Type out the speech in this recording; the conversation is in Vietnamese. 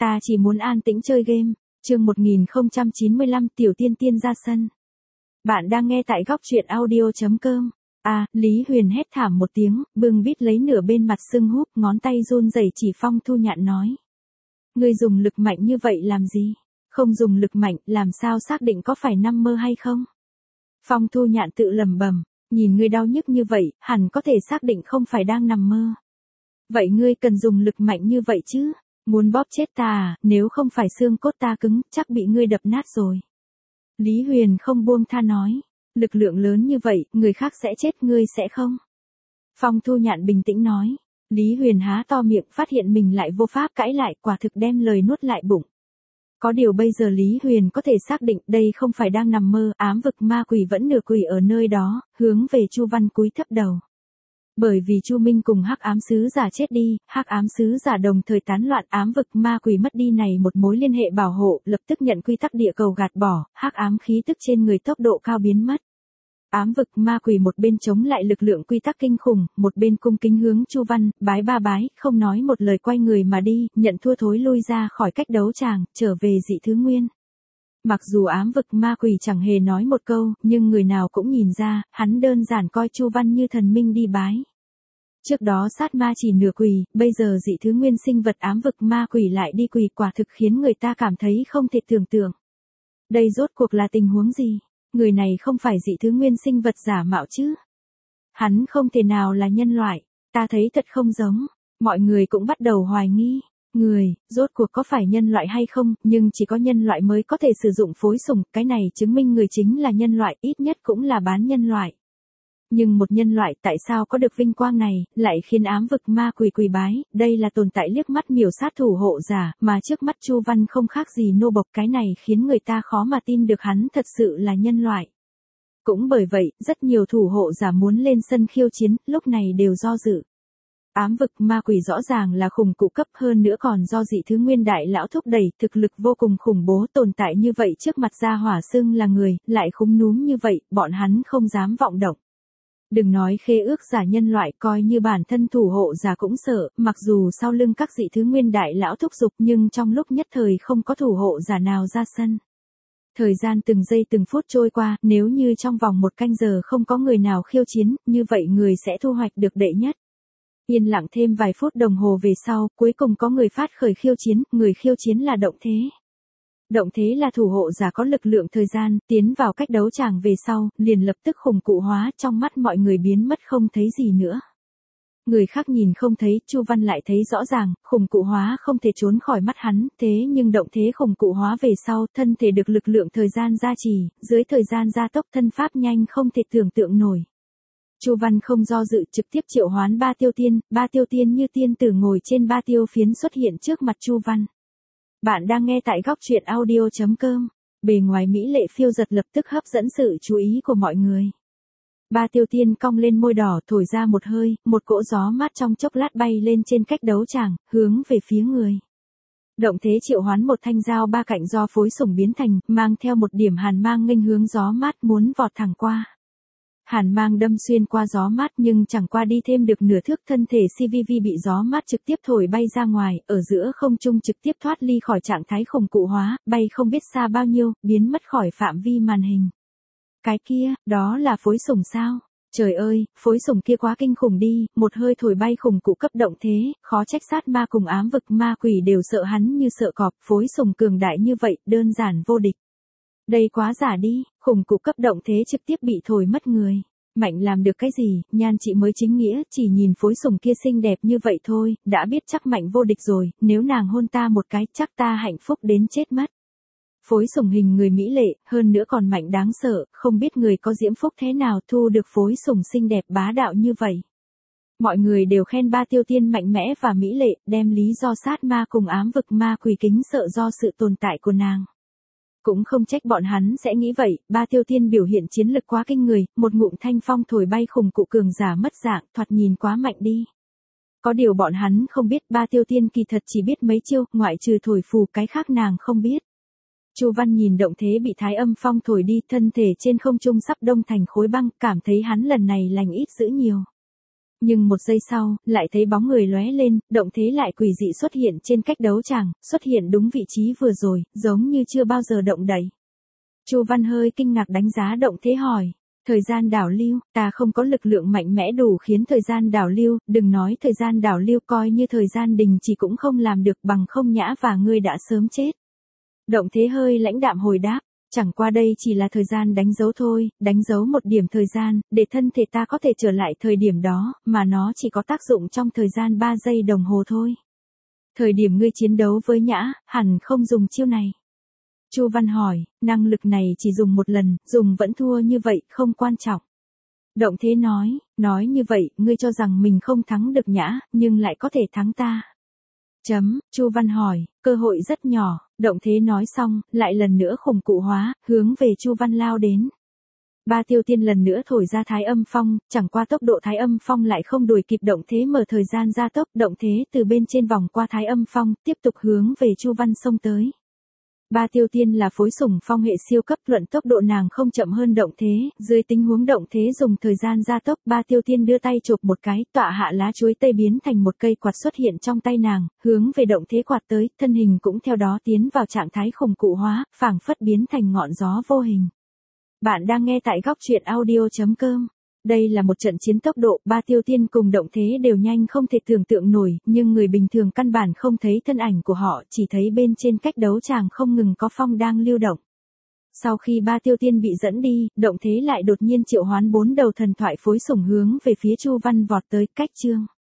Ta chỉ muốn an tĩnh chơi game. Chương 1095 Tiểu Tiên Tiên ra sân. Bạn đang nghe tại góc truyện audio.com. Lý Huyền hét thảm một tiếng, bưng bít lấy nửa bên mặt sưng húp, ngón tay run rẩy chỉ Phong Thu Nhạn nói. Ngươi dùng lực mạnh như vậy làm gì? Không dùng lực mạnh, làm sao xác định có phải nằm mơ hay không? Phong Thu Nhạn tự lẩm bẩm, nhìn ngươi đau nhức như vậy, hẳn có thể xác định không phải đang nằm mơ. Vậy ngươi cần dùng lực mạnh như vậy chứ? Muốn bóp chết ta à, nếu không phải xương cốt ta cứng, chắc bị ngươi đập nát rồi. Lý Huyền không buông tha nói, lực lượng lớn như vậy, người khác sẽ chết ngươi sẽ không? Phong Thu Nhạn bình tĩnh nói, Lý Huyền há to miệng phát hiện mình lại vô pháp cãi lại, quả thực đem lời nuốt lại bụng. Có điều bây giờ Lý Huyền có thể xác định đây không phải đang nằm mơ, ám vực ma quỷ vẫn nửa quỷ ở nơi đó, hướng về Chu Văn cúi thấp đầu. Bởi vì Chu Minh cùng Hắc Ám Sứ Giả chết đi, Hắc Ám Sứ Giả đồng thời tán loạn, ám vực ma quỷ mất đi này một mối liên hệ bảo hộ, lập tức nhận quy tắc địa cầu gạt bỏ, hắc ám khí tức trên người tốc độ cao biến mất. Ám vực ma quỷ một bên chống lại lực lượng quy tắc kinh khủng, một bên cung kính hướng Chu Văn, bái ba bái, không nói một lời quay người mà đi, nhận thua thối lui ra khỏi cách đấu tràng, trở về dị thứ nguyên. Mặc dù ám vực ma quỷ chẳng hề nói một câu, nhưng người nào cũng nhìn ra, hắn đơn giản coi Chu Văn như thần minh đi bái. Trước đó sát ma chỉ nửa quỷ, bây giờ dị thứ nguyên sinh vật ám vực ma quỷ lại đi quỷ, quả thực khiến người ta cảm thấy không thể tưởng tượng. Đây rốt cuộc là tình huống gì? Người này không phải dị thứ nguyên sinh vật giả mạo chứ? Hắn không thể nào là nhân loại, ta thấy thật không giống. Mọi người cũng bắt đầu hoài nghi. Người, rốt cuộc có phải nhân loại hay không, nhưng chỉ có nhân loại mới có thể sử dụng phối sủng, cái này chứng minh người chính là nhân loại, ít nhất cũng là bán nhân loại. Nhưng một nhân loại tại sao có được vinh quang này, lại khiến ám vực ma quỷ quỳ bái, đây là tồn tại liếc mắt miểu sát thủ hộ giả, mà trước mắt Chu Văn không khác gì nô bộc, cái này khiến người ta khó mà tin được hắn thật sự là nhân loại. Cũng bởi vậy, rất nhiều thủ hộ giả muốn lên sân khiêu chiến, lúc này đều do dự. Ám vực ma quỷ rõ ràng là khủng cụ cấp, hơn nữa còn do dị thứ nguyên đại lão thúc đẩy, thực lực vô cùng khủng bố, tồn tại như vậy trước mặt gia hỏa xưng là người, lại khúm núm như vậy, bọn hắn không dám vọng động. Đừng nói khế ước giả nhân loại, coi như bản thân thủ hộ giả cũng sợ, mặc dù sau lưng các dị thứ nguyên đại lão thúc giục, nhưng trong lúc nhất thời không có thủ hộ giả nào ra sân. Thời gian từng giây từng phút trôi qua, nếu như trong vòng 1 canh giờ không có người nào khiêu chiến, như vậy người sẽ thu hoạch được đệ nhất. Yên lặng thêm vài phút đồng hồ về sau, cuối cùng có người phát khởi khiêu chiến, người khiêu chiến là Động Thế. Động Thế là thủ hộ giả có lực lượng thời gian, tiến vào cách đấu tràng về sau, liền lập tức khủng cụ hóa, trong mắt mọi người biến mất không thấy gì nữa. Người khác nhìn không thấy, Chu Văn lại thấy rõ ràng, khủng cụ hóa không thể trốn khỏi mắt hắn, thế nhưng Động Thế khủng cụ hóa về sau, thân thể được lực lượng thời gian gia trì, dưới thời gian gia tốc thân pháp nhanh không thể tưởng tượng nổi. Chu Văn không do dự, trực tiếp triệu hoán ba tiêu tiên như tiên tử ngồi trên ba tiêu phiến xuất hiện trước mặt Chu Văn. Bạn đang nghe tại góc truyện audio.com. Bề ngoài mỹ lệ phiêu giật lập tức hấp dẫn sự chú ý của mọi người. Ba tiêu tiên cong lên môi đỏ, thổi ra một hơi, một cỗ gió mát trong chốc lát bay lên trên cách đấu tràng, hướng về phía người. Động Thế triệu hoán một thanh dao ba cạnh do phối sủng biến thành, mang theo một điểm hàn mang nghênh hướng gió mát muốn vọt thẳng qua. Hàn mang đâm xuyên qua gió mát nhưng chẳng qua đi thêm được nửa thước, thân thể CVV bị gió mát trực tiếp thổi bay ra ngoài, ở giữa không trung trực tiếp thoát ly khỏi trạng thái khủng cụ hóa, bay không biết xa bao nhiêu, biến mất khỏi phạm vi màn hình. Cái kia, đó là phối sủng sao? Trời ơi, phối sủng kia quá kinh khủng đi, một hơi thổi bay khủng cụ cấp Động Thế, khó trách sát ma cùng ám vực ma quỷ đều sợ hắn như sợ cọp, phối sủng cường đại như vậy, đơn giản vô địch. Đây quá giả đi, khủng cụ cấp Động Thế trực tiếp bị thổi mất người. Mạnh làm được cái gì, nhan chị mới chính nghĩa, chỉ nhìn phối sủng kia xinh đẹp như vậy thôi, đã biết chắc Mạnh vô địch rồi, nếu nàng hôn ta một cái, chắc ta hạnh phúc đến chết mất. Phối sủng hình người mỹ lệ, hơn nữa còn mạnh đáng sợ, không biết người có diễm phúc thế nào thu được phối sủng xinh đẹp bá đạo như vậy. Mọi người đều khen ba tiêu tiên mạnh mẽ và mỹ lệ, đem lý do sát ma cùng ám vực ma quỷ kính sợ do sự tồn tại của nàng. Cũng không trách bọn hắn sẽ nghĩ vậy, ba tiêu tiên biểu hiện chiến lực quá kinh người, một ngụm thanh phong thổi bay khủng cụ cường giả mất dạng, thoạt nhìn quá mạnh đi. Có điều bọn hắn không biết ba tiêu tiên kỳ thật chỉ biết mấy chiêu, ngoại trừ thổi phù cái khác nàng không biết. Chu Văn nhìn Động Thế bị thái âm phong thổi đi, thân thể trên không trung sắp đông thành khối băng, cảm thấy hắn lần này lành ít dữ nhiều. Nhưng một giây sau, lại thấy bóng người lóe lên, động thế lại quỷ dị xuất hiện trên cách đấu tràng, xuất hiện đúng vị trí vừa rồi, giống như chưa bao giờ động đậy. Chu Văn hơi kinh ngạc đánh giá động thế hỏi. Thời gian đảo lưu, ta không có lực lượng mạnh mẽ đủ khiến thời gian đảo lưu, đừng nói thời gian đảo lưu, coi như thời gian đình chỉ cũng không làm được, bằng không Nhã và ngươi đã sớm chết. Động thế hơi lãnh đạm hồi đáp, chẳng qua đây chỉ là thời gian đánh dấu thôi, đánh dấu một điểm thời gian, để thân thể ta có thể trở lại thời điểm đó, mà nó chỉ có tác dụng trong thời gian 3 giây đồng hồ thôi. Thời điểm ngươi chiến đấu với Nhã, hẳn không dùng chiêu này. Chu Văn hỏi, năng lực này chỉ dùng một lần, dùng vẫn thua như vậy, không quan trọng. Động thế nói như vậy, ngươi cho rằng mình không thắng được Nhã, nhưng lại có thể thắng ta. Chu Văn hỏi, cơ hội rất nhỏ, động thế nói xong, lại lần nữa khủng cụ hóa, hướng về Chu Văn lao đến. Ba Tiêu Tiên lần nữa thổi ra Thái Âm Phong, chẳng qua tốc độ Thái Âm Phong lại không đuổi kịp động thế mở thời gian gia tốc, động thế từ bên trên vòng qua Thái Âm Phong, tiếp tục hướng về Chu Văn xông tới. Ba Tiêu Tiên là phối sủng phong hệ siêu cấp, luận tốc độ nàng không chậm hơn động thế, dưới tình huống động thế dùng thời gian gia tốc, Ba Tiêu Tiên đưa tay chộp một cái, tọa hạ lá chuối tây biến thành một cây quạt xuất hiện trong tay nàng, hướng về động thế quạt tới, thân hình cũng theo đó tiến vào trạng thái khủng cụ hóa, phảng phất biến thành ngọn gió vô hình. Bạn đang nghe tại góc truyện audio.com. Đây là một trận chiến tốc độ, Ba Tiêu Tiên cùng động thế đều nhanh không thể tưởng tượng nổi, nhưng người bình thường căn bản không thấy thân ảnh của họ, chỉ thấy bên trên cách đấu tràng không ngừng có phong đang lưu động. Sau khi Ba Tiêu Tiên bị dẫn đi, động thế lại đột nhiên triệu hoán 4 đầu thần thoại phối sủng hướng về phía Chu Văn vọt tới, cách chương.